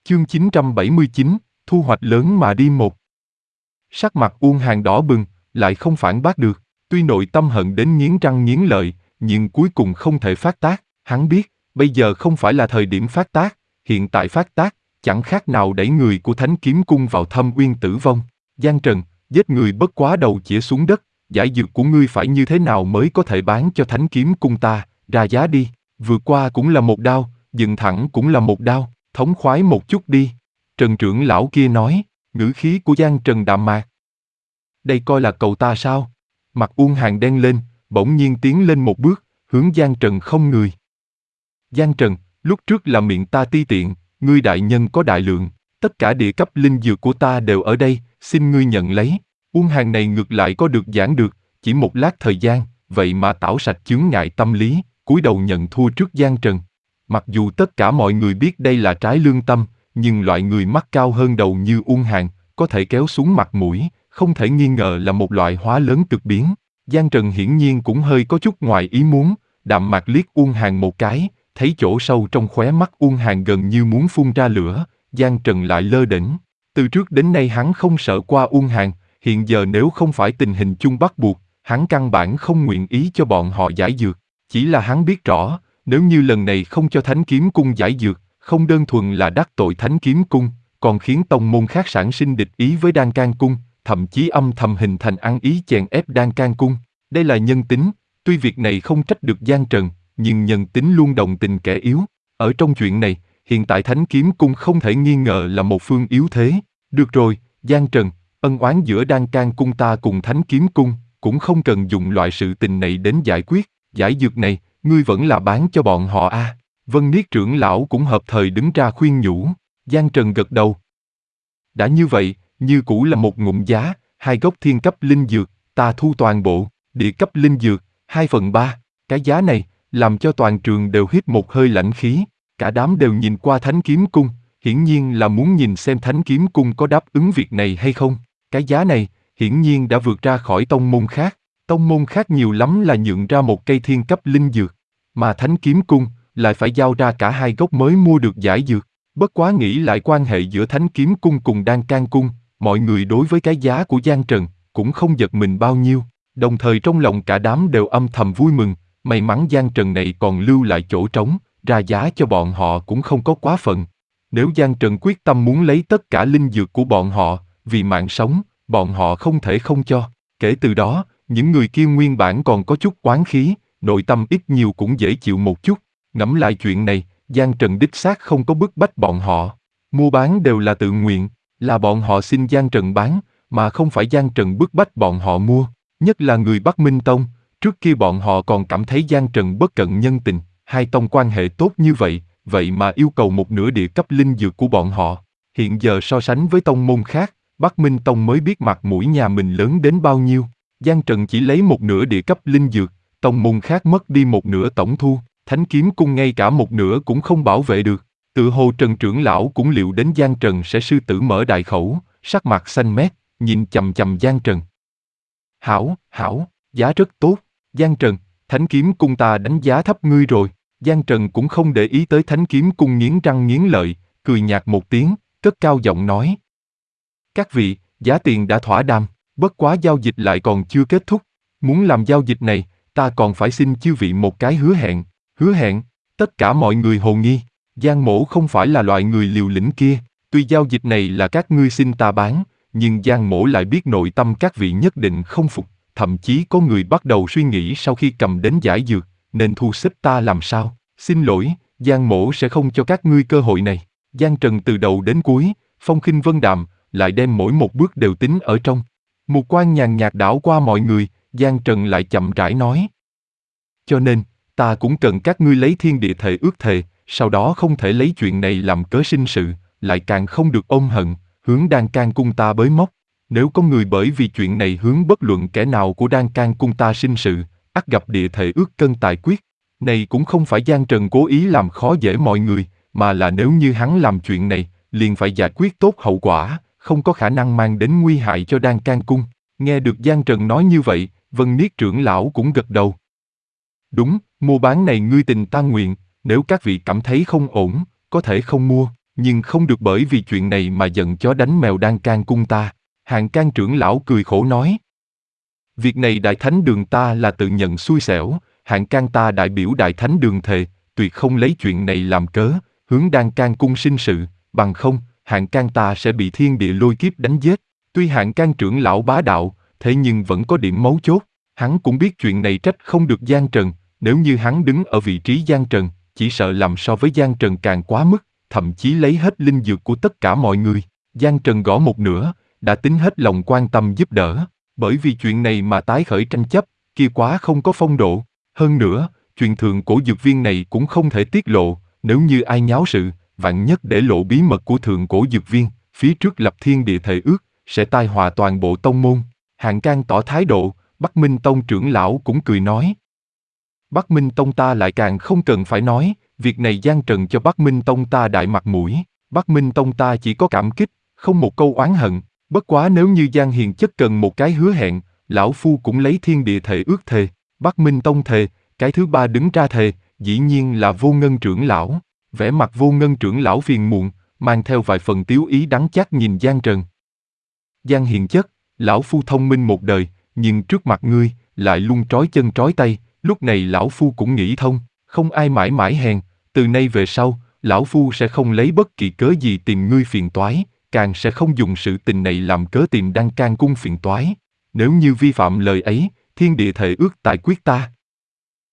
Chương 979, thu hoạch lớn mà đi một. Sắc mặt Uông Hàn đỏ bừng, lại không phản bác được. Tuy nội tâm hận đến nghiến răng nghiến lợi, nhưng cuối cùng không thể phát tác. Hắn biết, bây giờ không phải là thời điểm phát tác, hiện tại phát tác, chẳng khác nào đẩy người của Thánh Kiếm Cung vào thâm uyên tử vong. Giang Trần, giết người bất quá đầu chĩa xuống đất, giải dược của ngươi phải như thế nào mới có thể bán cho Thánh Kiếm Cung ta, ra giá đi. Vừa qua cũng là một đao, dựng thẳng cũng là một đao, thống khoái một chút đi. Trần trưởng lão kia nói, ngữ khí của Giang Trần đạm mạc. Đây coi là cầu ta sao? Mặt Uông Hàn đen lên, bỗng nhiên tiến lên một bước, hướng Giang Trần không người. Giang Trần, lúc trước là miệng ta ti tiện, ngươi đại nhân có đại lượng, tất cả địa cấp linh dược của ta đều ở đây, xin ngươi nhận lấy. Uông Hàn này ngược lại có được giảng được, chỉ một lát thời gian, vậy mà tảo sạch chướng ngại tâm lý, cúi đầu nhận thua trước Giang Trần. Mặc dù tất cả mọi người biết đây là trái lương tâm, nhưng loại người mắt cao hơn đầu như Uông Hàn, có thể kéo xuống mặt mũi, không thể nghi ngờ là một loại hóa lớn cực biến. Giang Trần hiển nhiên cũng hơi có chút ngoài ý muốn, đạm mạc liếc Uông Hàn một cái, thấy chỗ sâu trong khóe mắt Uông Hàn gần như muốn phun ra lửa, Giang Trần lại lơ đễnh. Từ trước đến nay hắn không sợ qua Uông Hàn, hiện giờ nếu không phải tình hình chung bắt buộc, hắn căn bản không nguyện ý cho bọn họ giải dược. Chỉ là hắn biết rõ, nếu như lần này không cho Thánh Kiếm Cung giải dược, không đơn thuần là đắc tội Thánh Kiếm Cung, còn khiến tông môn khác sản sinh địch ý với Đan Can Cung, thậm chí âm thầm hình thành ăn ý chèn ép Đan Can Cung. Đây là nhân tính, tuy việc này không trách được Giang Trần, nhưng nhân tính luôn đồng tình kẻ yếu. Ở trong chuyện này, hiện tại Thánh Kiếm Cung không thể nghi ngờ là một phương yếu thế. Được rồi, Giang Trần, ân oán giữa Đan Can Cung ta cùng Thánh Kiếm Cung, cũng không cần dùng loại sự tình này đến giải quyết. Giải dược này, ngươi vẫn là bán cho bọn họ a. Vân Niết trưởng lão cũng hợp thời đứng ra khuyên nhủ. Giang Trần gật đầu. Đã như vậy, như cũ là một ngụm giá, 2 gốc thiên cấp linh dược, ta thu toàn bộ, địa cấp linh dược, 2/3. Cái giá này, làm cho toàn trường đều hít một hơi lãnh khí. Cả đám đều nhìn qua Thánh Kiếm Cung, hiển nhiên là muốn nhìn xem Thánh Kiếm Cung có đáp ứng việc này hay không. Cái giá này, hiển nhiên đã vượt ra khỏi tông môn khác. Tông môn khác nhiều lắm là nhượng ra một cây thiên cấp linh dược, mà Thánh Kiếm Cung lại phải giao ra cả 2 gốc mới mua được giải dược. Bất quá nghĩ lại quan hệ giữa Thánh Kiếm Cung cùng Đan Can Cung, mọi người đối với cái giá của Giang Trần cũng không giật mình bao nhiêu, đồng thời trong lòng cả đám đều âm thầm vui mừng, may mắn Giang Trần này còn lưu lại chỗ trống, ra giá cho bọn họ cũng không có quá phận. Nếu Giang Trần quyết tâm muốn lấy tất cả linh dược của bọn họ, vì mạng sống, bọn họ không thể không cho. Kể từ đó, những người kia nguyên bản còn có chút oán khí, nội tâm ít nhiều cũng dễ chịu một chút. Ngẫm lại chuyện này, Giang Trần đích xác không có bức bách bọn họ. Mua bán đều là tự nguyện, là bọn họ xin Giang Trần bán, mà không phải Giang Trần bức bách bọn họ mua. Nhất là người Bắc Minh Tông, trước kia bọn họ còn cảm thấy Giang Trần bất cận nhân tình, hai tông quan hệ tốt như vậy, vậy mà yêu cầu một nửa địa cấp linh dược của bọn họ. Hiện giờ so sánh với tông môn khác, Bắc Minh Tông mới biết mặt mũi nhà mình lớn đến bao nhiêu. Giang Trần chỉ lấy một nửa địa cấp linh dược, tông môn khác mất đi một nửa tổng thu, Thánh Kiếm Cung ngay cả một nửa cũng không bảo vệ được. Tự hồ Trần trưởng lão cũng liệu đến Giang Trần sẽ sư tử mở đại khẩu, sắc mặt xanh mét, nhìn chằm chằm Giang Trần. Hảo, giá rất tốt. Giang Trần, Thánh Kiếm Cung ta đánh giá thấp ngươi rồi. Giang Trần cũng không để ý tới Thánh Kiếm Cung nghiến răng nghiến lợi, cười nhạt một tiếng, cất cao giọng nói. Các vị, giá tiền đã thỏa đàm, bất quá giao dịch lại còn chưa kết thúc. Muốn làm giao dịch này, ta còn phải xin chư vị một cái hứa hẹn. Hứa hẹn? Tất cả mọi người hồ nghi. Giang Mỗ không phải là loại người liều lĩnh kia. Tuy giao dịch này là các ngươi xin ta bán, nhưng Giang Mỗ lại biết nội tâm các vị nhất định không phục. Thậm chí có người bắt đầu suy nghĩ sau khi cầm đến giải dược, nên thu xếp ta làm sao. Xin lỗi, Giang Mỗ sẽ không cho các ngươi cơ hội này. Giang Trần từ đầu đến cuối, phong khinh vân đạm, lại đem mỗi một bước đều tính ở trong. Một quan nhàn nhạt đảo qua mọi người, Giang Trần lại chậm rãi nói. Cho nên, ta cũng cần các ngươi lấy thiên địa thề ước thề, sau đó không thể lấy chuyện này làm cớ sinh sự, lại càng không được ôm hận, hướng Đan Can Cung ta bới móc. Nếu có người bởi vì chuyện này hướng bất luận kẻ nào của Đan Can Cung ta sinh sự, ắt gặp địa thề ước cân tài quyết. Này cũng không phải Giang Trần cố ý làm khó dễ mọi người, mà là nếu như hắn làm chuyện này, liền phải giải quyết tốt hậu quả, không có khả năng mang đến nguy hại cho Đan Can Cung. Nghe được Giang Trần nói như vậy, Vân Niết trưởng lão cũng gật đầu. Đúng, mua bán này ngươi tình ta nguyện, nếu các vị cảm thấy không ổn, có thể không mua. nhưng không được bởi vì chuyện này mà giận chó đánh mèo Đan Can Cung ta. Hạng Can trưởng lão cười khổ nói. Việc này Đại Thánh Đường ta là tự nhận xui xẻo, Hạng Can ta đại biểu Đại Thánh Đường thề, tuyệt không lấy chuyện này làm cớ, hướng Đan Can Cung sinh sự, bằng không, Hạng Can ta sẽ bị thiên địa lôi kiếp đánh giết. Tuy Hạng Can trưởng lão bá đạo, thế nhưng vẫn có điểm mấu chốt, hắn cũng biết chuyện này trách không được Giang Trần, nếu như hắn đứng ở vị trí Giang Trần, chỉ sợ làm so với Giang Trần càng quá mức, thậm chí lấy hết linh dược của tất cả mọi người. Giang Trần gõ một nửa, đã tính hết lòng quan tâm giúp đỡ, bởi vì chuyện này mà tái khởi tranh chấp, kia quá không có phong độ. Hơn nữa, chuyện thượng cổ dược viên này cũng không thể tiết lộ, nếu như ai nháo sự, vạn nhất để lộ bí mật của thượng cổ dược viên, phía trước lập thiên địa thệ ước, sẽ tai họa toàn bộ tông môn. Hạng Can tỏ thái độ, Bắc Minh Tông trưởng lão cũng cười nói. Bắc Minh Tông ta lại càng không cần phải nói, việc này Giang Trần cho Bắc Minh Tông ta đại mặt mũi, Bắc Minh Tông ta chỉ có cảm kích, không một câu oán hận, bất quá nếu như Giang Hiền chất cần một cái hứa hẹn, lão phu cũng lấy thiên địa thệ ước thề. Bắc Minh Tông thề, cái thứ ba đứng ra thề, dĩ nhiên là Vô Ngân trưởng lão. Vẻ mặt Vô Ngân trưởng lão phiền muộn, mang theo vài phần tiếu ý đắng chát nhìn Giang Trần. Giang Hiền chất, lão phu thông minh một đời, nhưng trước mặt ngươi, lại luôn trói chân trói tay, lúc này lão phu cũng nghĩ thông, không ai mãi mãi hèn, từ nay về sau, lão phu sẽ không lấy bất kỳ cớ gì tìm ngươi phiền toái, càng sẽ không dùng sự tình này làm cớ tìm Đan Can Cung phiền toái. Nếu như vi phạm lời ấy, thiên địa thệ ước tại quyết ta.